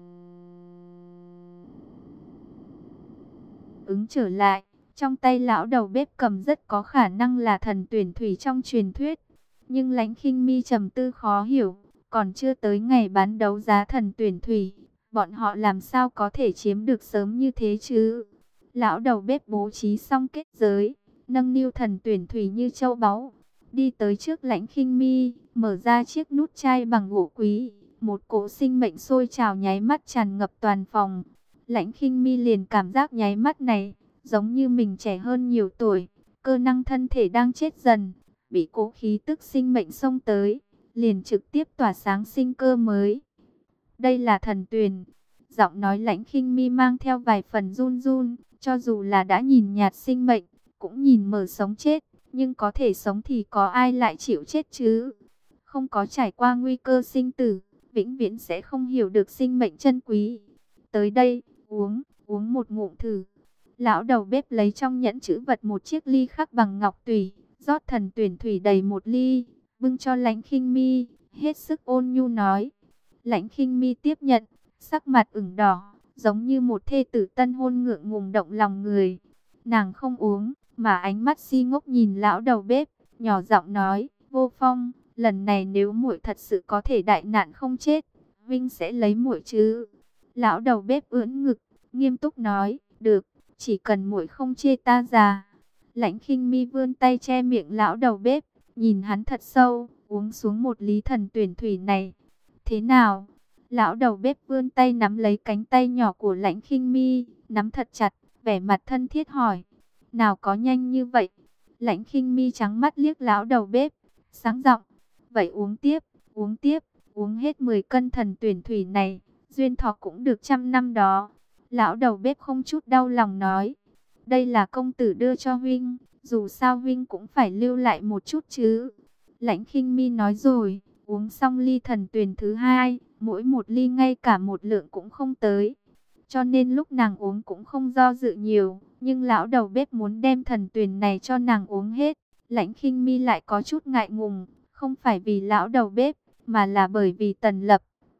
ứng trở lại, trong tay lão đầu bếp cầm rất có khả năng là thần tuyển thủy trong truyền thuyết. Nhưng Lãnh Khinh Mi trầm tư khó hiểu, còn chưa tới ngày bán đấu giá thần tuyển thủy, bọn họ làm sao có thể chiếm được sớm như thế chứ? Lão đầu bếp bố trí xong kết giới, nâng niu thần tuyển thủy như châu báu, đi tới trước Lãnh Khinh Mi, mở ra chiếc nút chai bằng gỗ quý, một cỗ sinh mệnh sôi trào nháy mắt tràn ngập toàn phòng. Lãnh Khinh Mi liền cảm giác nháy mắt này, giống như mình trẻ hơn nhiều tuổi, cơ năng thân thể đang chết dần, bị cỗ khí tức sinh mệnh xông tới, liền trực tiếp tỏa sáng sinh cơ mới. Đây là thần tuyền. Giọng nói Lãnh Khinh Mi mang theo vài phần run run, cho dù là đã nhìn nhạt sinh mệnh, cũng nhìn mờ sống chết, nhưng có thể sống thì có ai lại chịu chết chứ? Không có trải qua nguy cơ sinh tử, vĩnh viễn sẽ không hiểu được sinh mệnh chân quý. Tới đây, uống, uống một ngụm thử. Lão đầu bếp lấy trong nhẫn trữ vật một chiếc ly khắc bằng ngọc tùy, rót thần tuyển thủy đầy một ly, bưng cho Lãnh Khinh Mi, hết sức ôn nhu nói. Lãnh Khinh Mi tiếp nhận, sắc mặt ửng đỏ, giống như một thê tử tân hôn ngượng ngùng động lòng người. Nàng không uống, mà ánh mắt si ngốc nhìn lão đầu bếp, nhỏ giọng nói, Vô Phong, lần này nếu muội thật sự có thể đại nạn không chết, Vinh sẽ lấy muội chứ? Lão đầu bếp ưỡn ngực, nghiêm túc nói, được, chỉ cần muội không chê ta già. Lãnh Khinh Mi vươn tay che miệng lão đầu bếp, nhìn hắn thật sâu, uống xuống một ly thần tuyển thủy này. Thế nào? Lão đầu bếp vươn tay nắm lấy cánh tay nhỏ của Lãnh Khinh Mi, nắm thật chặt, vẻ mặt thân thiết hỏi. Nào có nhanh như vậy? Lãnh Khinh Mi trắng mắt liếc lão đầu bếp, sáng giọng. Vậy uống tiếp, uống tiếp, uống hết mười cân thần tuyển thủy này, duyên thọ cũng được trăm năm đó. Lão đầu bếp không chút đau lòng nói. Đây là công tử đưa cho huynh, dù sao huynh cũng phải lưu lại một chút chứ. Lãnh Khinh Mi nói rồi, uống xong ly thần tuyển thứ hai, mỗi một ly ngay cả một lượng cũng không tới. Cho nên lúc nàng uống cũng không do dự nhiều, nhưng lão đầu bếp muốn đem thần tuyển này cho nàng uống hết. Lãnh Khinh Mi lại có chút ngại ngùng, không phải vì lão đầu bếp, mà là bởi vì Tần Lập.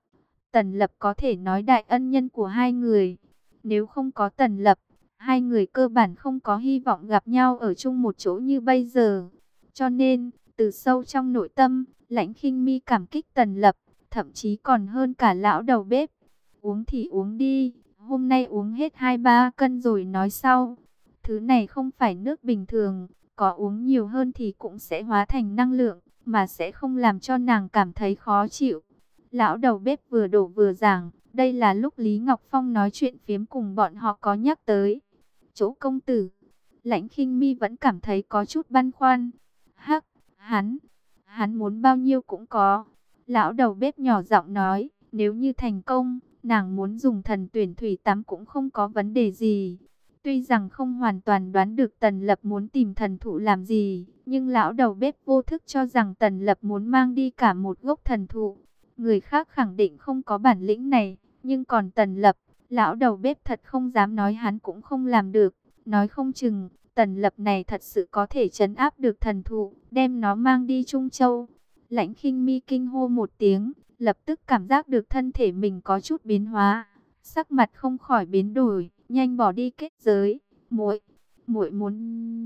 Tần Lập có thể nói đại ân nhân của hai người. Nếu không có Tần Lập, hai người cơ bản không có hy vọng gặp nhau ở chung một chỗ như bây giờ. Cho nên, từ sâu trong nội tâm, Lãnh Khinh Mi cảm kích Tần Lập, thậm chí còn hơn cả lão đầu bếp. Uống thì uống đi, hôm nay uống hết hai ba cân rồi nói sau. Thứ này không phải nước bình thường, có uống nhiều hơn thì cũng sẽ hóa thành năng lượng, mà sẽ không làm cho nàng cảm thấy khó chịu. Lão đầu bếp vừa đổ vừa giảng, đây là lúc Lý Ngọc Phong nói chuyện phiếm cùng bọn họ có nhắc tới chỗ công tử. Lãnh Khinh Mi vẫn cảm thấy có chút băn khoăn. Hắc, hắn, hắn muốn bao nhiêu cũng có. Lão đầu bếp nhỏ giọng nói, nếu như thành công, nàng muốn dùng thần tuyển thủy tắm cũng không có vấn đề gì. Tuy rằng không hoàn toàn đoán được Tần Lập muốn tìm thần thụ làm gì, nhưng lão đầu bếp vô thức cho rằng Tần Lập muốn mang đi cả một gốc thần thụ. Người khác khẳng định không có bản lĩnh này, nhưng còn Tần Lập, lão đầu bếp thật không dám nói hắn cũng không làm được. Nói không chừng, Tần Lập này thật sự có thể trấn áp được thần thụ, đem nó mang đi Trung Châu. Lãnh Khinh Mi kinh hô một tiếng, lập tức cảm giác được thân thể mình có chút biến hóa, sắc mặt không khỏi biến đổi, nhanh bỏ đi kết giới. Muội, muội muốn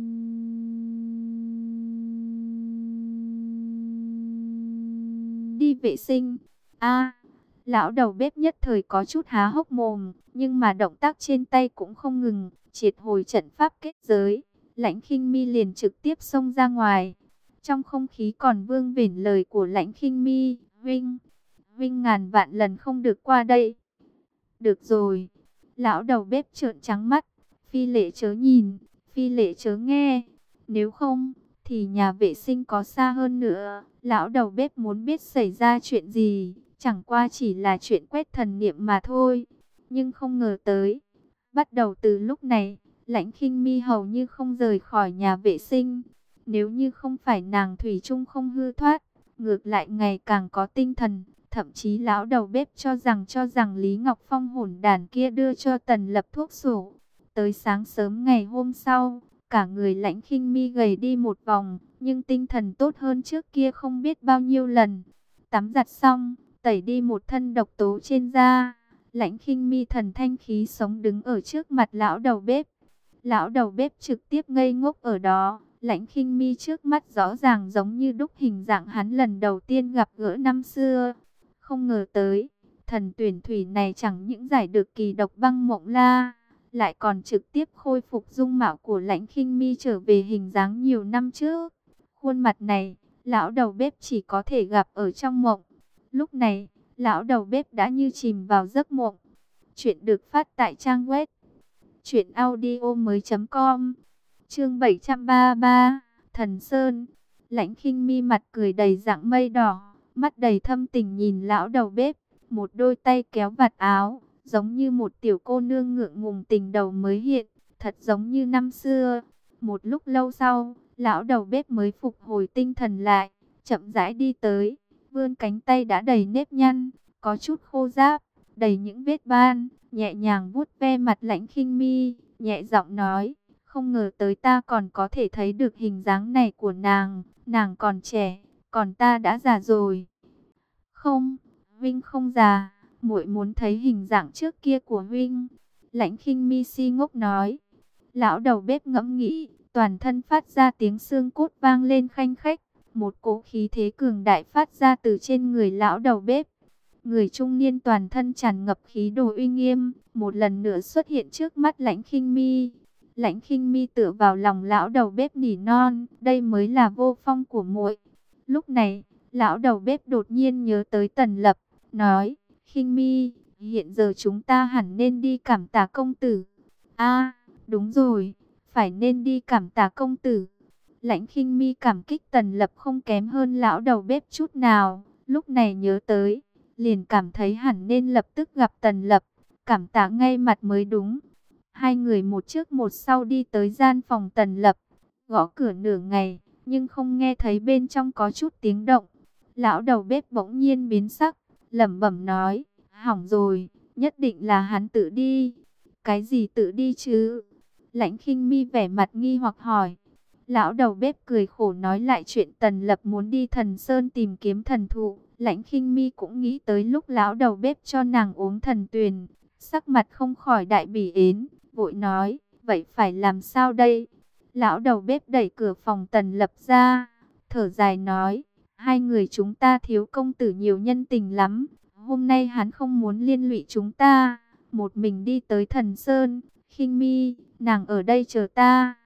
đi vệ sinh. A, lão đầu bếp nhất thời có chút há hốc mồm, nhưng mà động tác trên tay cũng không ngừng, triệt hồi trận pháp kết giới. Lãnh Khinh Mi liền trực tiếp xông ra ngoài. Trong không khí còn vương vển lời của Lãnh Khinh Mi, "Vinh, Vinh ngàn vạn lần không được qua đây." "Được rồi." Lão đầu bếp trợn trắng mắt, "Phi lễ chớ nhìn, phi lễ chớ nghe, nếu không thì nhà vệ sinh có xa hơn nữa." Lão đầu bếp muốn biết xảy ra chuyện gì, chẳng qua chỉ là chuyện quét thần niệm mà thôi. Nhưng không ngờ tới, bắt đầu từ lúc này, Lãnh Khinh Mi hầu như không rời khỏi nhà vệ sinh. Nếu như không phải nàng thủy chung không hư thoát, ngược lại ngày càng có tinh thần. Thậm chí lão đầu bếp cho rằng cho rằng Lý Ngọc Phong hỗn đàn kia đưa cho Tần Lập thuốc sổ. Tới sáng sớm ngày hôm sau, cả người Lãnh Khinh Mi gầy đi một vòng, nhưng tinh thần tốt hơn trước kia không biết bao nhiêu lần. Tắm giặt xong, tẩy đi một thân độc tố trên da, Lãnh Khinh Mi thần thanh khí sống đứng ở trước mặt lão đầu bếp. Lão đầu bếp trực tiếp ngây ngốc ở đó. Lãnh Khinh Mi trước mắt rõ ràng giống như đúc hình dạng hắn lần đầu tiên gặp gỡ năm xưa. Không ngờ tới, thần tuyển thủy này chẳng những giải được kỳ độc băng mộng la, lại còn trực tiếp khôi phục dung mạo của Lãnh Khinh Mi trở về hình dáng nhiều năm trước. Khuôn mặt này, lão đầu bếp chỉ có thể gặp ở trong mộng. Lúc này, lão đầu bếp đã như chìm vào giấc mộng. Chuyện được phát tại trang web truyện audio mới chấm com. Chương bảy trăm ba mươi ba, Thần Sơn. Lãnh Khinh Mi mặt cười đầy dạng mây đỏ, mắt đầy thâm tình nhìn lão đầu bếp, một đôi tay kéo vạt áo, giống như một tiểu cô nương ngượng ngùng tình đầu mới hiện, thật giống như năm xưa. Một lúc lâu sau, lão đầu bếp mới phục hồi tinh thần lại, chậm rãi đi tới, vươn cánh tay đã đầy nếp nhăn, có chút khô ráp, đầy những vết ban, nhẹ nhàng vuốt ve mặt Lãnh Khinh Mi, nhẹ giọng nói, "Không ngờ tới ta còn có thể thấy được hình dáng này của nàng, nàng còn trẻ, còn ta đã già rồi." "Không, Vinh không già, muội muốn thấy hình dạng trước kia của Vinh." Lãnh Khinh Mi si ngốc nói. Lão đầu bếp ngẫm nghĩ, toàn thân phát ra tiếng xương cốt vang lên khanh khách, một cỗ khí thế cường đại phát ra từ trên người lão đầu bếp. Người trung niên toàn thân tràn ngập khí đồ uy nghiêm, một lần nữa xuất hiện trước mắt Lãnh Khinh Mi. Lãnh Khinh Mi tựa vào lòng lão đầu bếp nỉ non, đây mới là vô phong của muội. Lúc này, lão đầu bếp đột nhiên nhớ tới Tần Lập, nói, "Khinh Mi, hiện giờ chúng ta hẳn nên đi cảm tạ công tử." "A, đúng rồi, phải nên đi cảm tạ công tử." Lãnh Khinh Mi cảm kích Tần Lập không kém hơn lão đầu bếp chút nào, lúc này nhớ tới, liền cảm thấy hẳn nên lập tức gặp Tần Lập, cảm tạ ngay mặt mới đúng. Hai người một trước một sau đi tới gian phòng Tần Lập, gõ cửa nửa ngày, nhưng không nghe thấy bên trong có chút tiếng động. Lão đầu bếp bỗng nhiên biến sắc, lẩm bẩm nói, "Hỏng rồi, nhất định là hắn tự đi." "Cái gì tự đi chứ?" Lãnh Khinh Mi vẻ mặt nghi hoặc hỏi. Lão đầu bếp cười khổ nói lại chuyện Tần Lập muốn đi Thần Sơn tìm kiếm thần thụ. Lãnh Khinh Mi cũng nghĩ tới lúc lão đầu bếp cho nàng uống thần tuyền, sắc mặt không khỏi đại bỉ ến, vội nói, "Vậy phải làm sao đây?" Lão đầu bếp đẩy cửa phòng Tần Lập ra, thở dài nói, "Hai người chúng ta thiếu công tử nhiều nhân tình lắm, hôm nay hắn không muốn liên lụy chúng ta, một mình đi tới Thần Sơn. Khinh Mi, nàng ở đây chờ ta."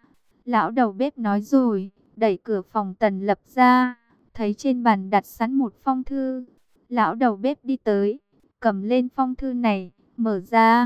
Lão đầu bếp nói rồi, đẩy cửa phòng Tần Lập ra, thấy trên bàn đặt sẵn một phong thư. Lão đầu bếp đi tới, cầm lên phong thư này, mở ra,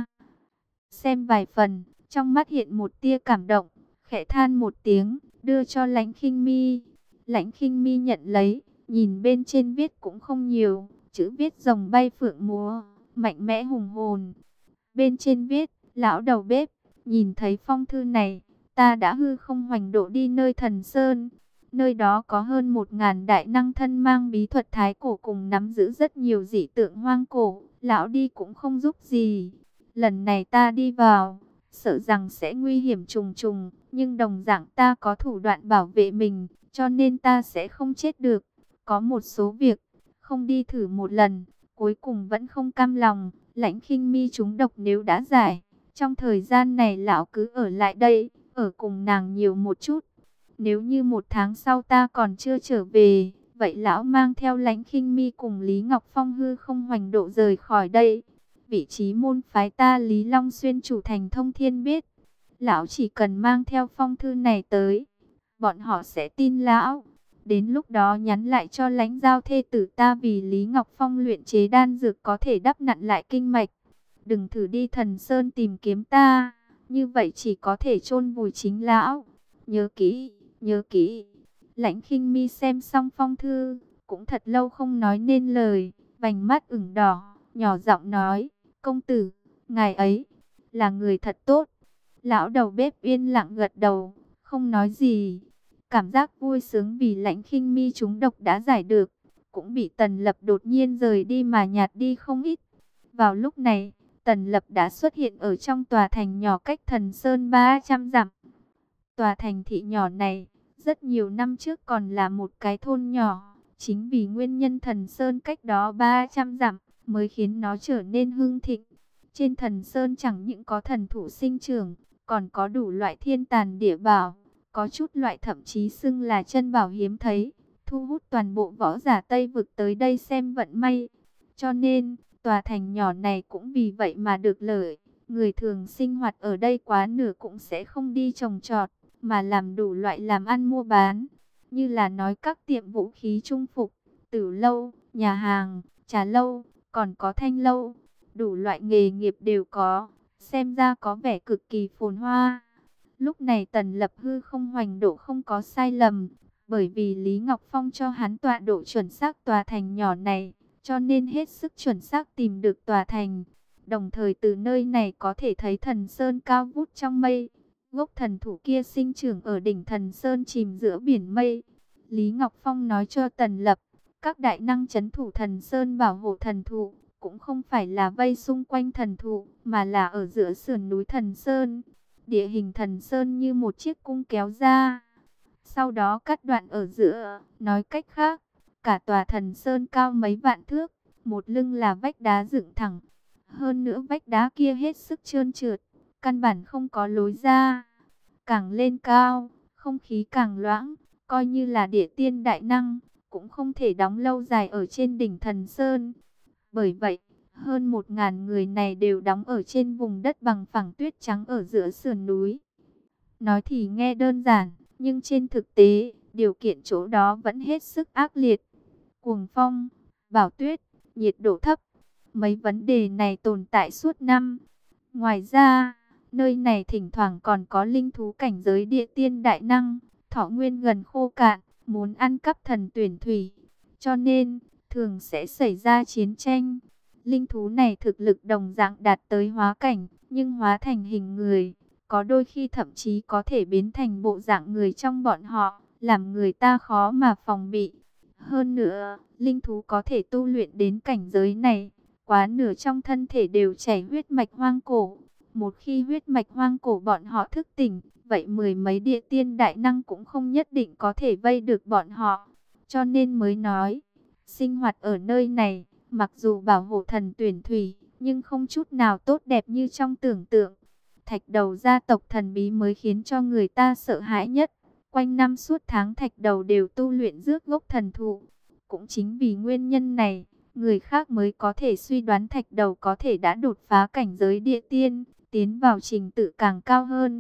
xem vài phần, trong mắt hiện một tia cảm động, khẽ than một tiếng, đưa cho Lãnh Khinh Mi. Lãnh Khinh Mi nhận lấy, nhìn bên trên viết cũng không nhiều, chữ viết rồng bay phượng múa, mạnh mẽ hùng hồn. Bên trên viết, lão đầu bếp, nhìn thấy phong thư này, ta đã hư không hoành độ đi nơi Thần Sơn. Nơi đó có hơn một ngàn đại năng thân mang bí thuật thái cổ cùng nắm giữ rất nhiều dị tượng hoang cổ. Lão đi cũng không giúp gì. Lần này ta đi vào, sợ rằng sẽ nguy hiểm trùng trùng. Nhưng đồng dạng ta có thủ đoạn bảo vệ mình, cho nên ta sẽ không chết được. Có một số việc, không đi thử một lần, cuối cùng vẫn không cam lòng. Lãnh Khinh Mi trúng độc nếu đã giải, trong thời gian này lão cứ ở lại đây, ở cùng nàng nhiều một chút. Nếu như một tháng sau ta còn chưa trở về, vậy lão mang theo Lãnh Khinh Mi cùng Lý Ngọc Phong hư không hoành độ rời khỏi đây. Vị trí môn phái ta Lý Long Xuyên chủ thành Thông Thiên biết, lão chỉ cần mang theo phong thư này tới, bọn họ sẽ tin lão. Đến lúc đó nhắn lại cho Lãnh Giao thê tử ta vì Lý Ngọc Phong luyện chế đan dược có thể đắp nặn lại kinh mạch. Đừng thử đi Thần Sơn tìm kiếm ta, như vậy chỉ có thể chôn vùi chính lão. Nhớ kỹ, nhớ kỹ. Lãnh Khinh Mi xem xong phong thư, cũng thật lâu không nói nên lời, vành mắt ửng đỏ, nhỏ giọng nói, công tử, ngài ấy là người thật tốt. Lão đầu bếp yên lặng gật đầu, không nói gì. Cảm giác vui sướng vì Lãnh Khinh Mi trúng độc đã giải được, cũng bị Tần Lập đột nhiên rời đi mà nhạt đi không ít. Vào lúc này, Tần Lập đã xuất hiện ở trong tòa thành nhỏ cách Thần Sơn ba trăm dặm. Tòa thành thị nhỏ này, rất nhiều năm trước còn là một cái thôn nhỏ. Chính vì nguyên nhân Thần Sơn cách đó ba trăm dặm, mới khiến nó trở nên hưng thịnh. Trên Thần Sơn chẳng những có thần thụ sinh trưởng, còn có đủ loại thiên tàn địa bảo. Có chút loại thậm chí xưng là chân bảo hiếm thấy, thu hút toàn bộ võ giả Tây Vực tới đây xem vận may. Cho nên, tòa thành nhỏ này cũng vì vậy mà được lợi. Người thường sinh hoạt ở đây quá nửa cũng sẽ không đi trồng trọt, mà làm đủ loại làm ăn mua bán. Như là nói các tiệm vũ khí trung phục, tử lâu, nhà hàng, trà lâu, còn có thanh lâu. Đủ loại nghề nghiệp đều có, xem ra có vẻ cực kỳ phồn hoa. Lúc này Tần Lập hư không hoành độ không có sai lầm, bởi vì Lý Ngọc Phong cho hắn tọa độ chuẩn xác tòa thành nhỏ này, cho nên hết sức chuẩn xác tìm được tòa thành. Đồng thời từ nơi này có thể thấy Thần Sơn cao vút trong mây, gốc thần thụ kia sinh trưởng ở đỉnh Thần Sơn chìm giữa biển mây. Lý Ngọc Phong nói cho Tần Lập, các đại năng trấn thủ Thần Sơn bảo hộ thần thụ, cũng không phải là vây xung quanh thần thụ, mà là ở giữa sườn núi Thần Sơn. Địa hình Thần Sơn như một chiếc cung kéo ra, sau đó cắt đoạn ở giữa. Nói cách khác, cả tòa Thần Sơn cao mấy vạn thước, một lưng là vách đá dựng thẳng. Hơn nữa vách đá kia hết sức trơn trượt, căn bản không có lối ra. Càng lên cao, không khí càng loãng, coi như là địa tiên đại năng, cũng không thể đóng lâu dài ở trên đỉnh Thần Sơn. Bởi vậy, hơn một ngàn người này đều đóng ở trên vùng đất bằng phẳng tuyết trắng ở giữa sườn núi. Nói thì nghe đơn giản, nhưng trên thực tế, điều kiện chỗ đó vẫn hết sức ác liệt. Cuồng phong, bão tuyết, nhiệt độ thấp, mấy vấn đề này tồn tại suốt năm. Ngoài ra, nơi này thỉnh thoảng còn có linh thú cảnh giới địa tiên đại năng, thọ nguyên gần khô cạn, muốn ăn cắp thần tuyển thủy. Cho nên, thường sẽ xảy ra chiến tranh. Linh thú này thực lực đồng dạng đạt tới hóa cảnh, nhưng hóa thành hình người, có đôi khi thậm chí có thể biến thành bộ dạng người trong bọn họ, làm người ta khó mà phòng bị. Hơn nữa, linh thú có thể tu luyện đến cảnh giới này, quá nửa trong thân thể đều chảy huyết mạch hoang cổ. Một khi huyết mạch hoang cổ bọn họ thức tỉnh, vậy mười mấy địa tiên đại năng cũng không nhất định có thể vây được bọn họ. Cho nên mới nói, sinh hoạt ở nơi này, mặc dù bảo hộ thần tuyển thủy, nhưng không chút nào tốt đẹp như trong tưởng tượng. Thạch Đầu gia tộc thần bí mới khiến cho người ta sợ hãi nhất. Quanh năm suốt tháng Thạch Đầu đều tu luyện rước gốc thần thụ. Cũng chính vì nguyên nhân này, người khác mới có thể suy đoán Thạch Đầu có thể đã đột phá cảnh giới địa tiên, tiến vào trình tự càng cao hơn.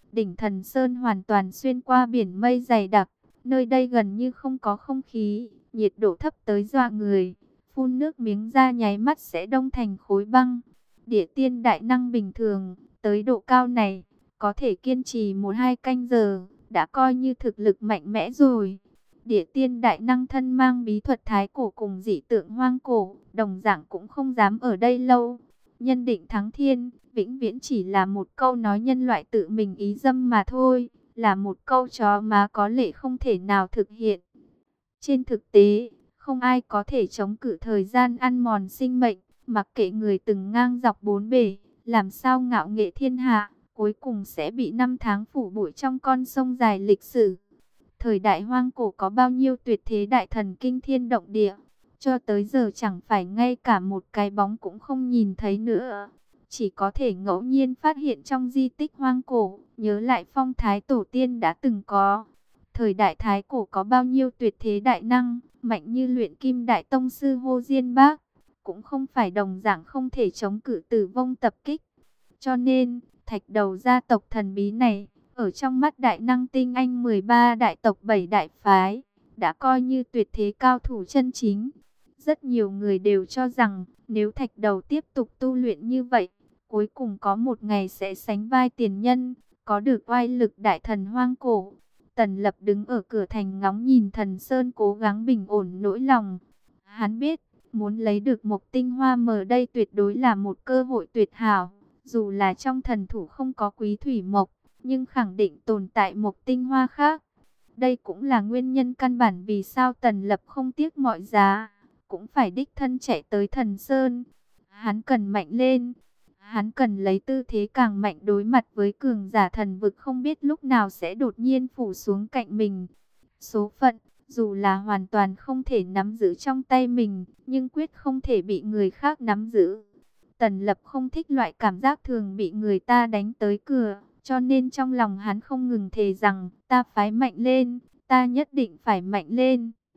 Đỉnh Thần Sơn hoàn toàn xuyên qua biển mây dày đặc, nơi đây gần như không có không khí, nhiệt độ thấp tới dọa người, phun nước miếng ra nháy mắt sẽ đông thành khối băng. Địa tiên đại năng bình thường, tới độ cao này, có thể kiên trì một hai canh giờ, đã coi như thực lực mạnh mẽ rồi. Địa tiên đại năng thân mang bí thuật thái cổ cùng dị tượng hoang cổ, đồng dạng cũng không dám ở đây lâu. Nhân định thắng thiên, vĩnh viễn chỉ là một câu nói nhân loại tự mình ý dâm mà thôi, là một câu chó má có lẽ không thể nào thực hiện. Trên thực tế, không ai có thể chống cự thời gian ăn mòn sinh mệnh, mặc kệ người từng ngang dọc bốn bể, làm sao ngạo nghệ thiên hạ, cuối cùng sẽ bị năm tháng phủ bụi trong con sông dài lịch sử. Thời đại hoang cổ có bao nhiêu tuyệt thế đại thần kinh thiên động địa, cho tới giờ chẳng phải ngay cả một cái bóng cũng không nhìn thấy nữa. Chỉ có thể ngẫu nhiên phát hiện trong di tích hoang cổ, nhớ lại phong thái tổ tiên đã từng có. Thời đại thái cổ có bao nhiêu tuyệt thế đại năng, mạnh như luyện kim đại tông sư Hồ Diên Bác, cũng không phải đồng dạng không thể chống cự tử vong tập kích. Cho nên, thạch đầu gia tộc thần bí này, ở trong mắt đại năng tinh anh mười ba đại tộc bảy đại phái, đã coi như tuyệt thế cao thủ chân chính. Rất nhiều người đều cho rằng, nếu thạch đầu tiếp tục tu luyện như vậy, cuối cùng có một ngày sẽ sánh vai tiền nhân, có được oai lực đại thần hoang cổ. Tần Lập đứng ở cửa thành ngóng nhìn Thần Sơn cố gắng bình ổn nỗi lòng. Hắn biết, muốn lấy được một tinh hoa mờ đây tuyệt đối là một cơ hội tuyệt hảo. Dù là trong thần thủ không có quý thủy mộc, nhưng khẳng định tồn tại một tinh hoa khác. Đây cũng là nguyên nhân căn bản vì sao Tần Lập không tiếc mọi giá, cũng phải đích thân chạy tới Thần Sơn. Hắn cần mạnh lên. Hắn cần lấy tư thế càng mạnh đối mặt với cường giả thần vực không biết lúc nào sẽ đột nhiên phủ xuống cạnh mình. Số phận, dù là hoàn toàn không thể nắm giữ trong tay mình, nhưng quyết không thể bị người khác nắm giữ. Tần Lập không thích loại cảm giác thường bị người ta đánh tới cửa, cho nên trong lòng hắn không ngừng thề rằng, ta phải mạnh lên, ta nhất định phải mạnh lên.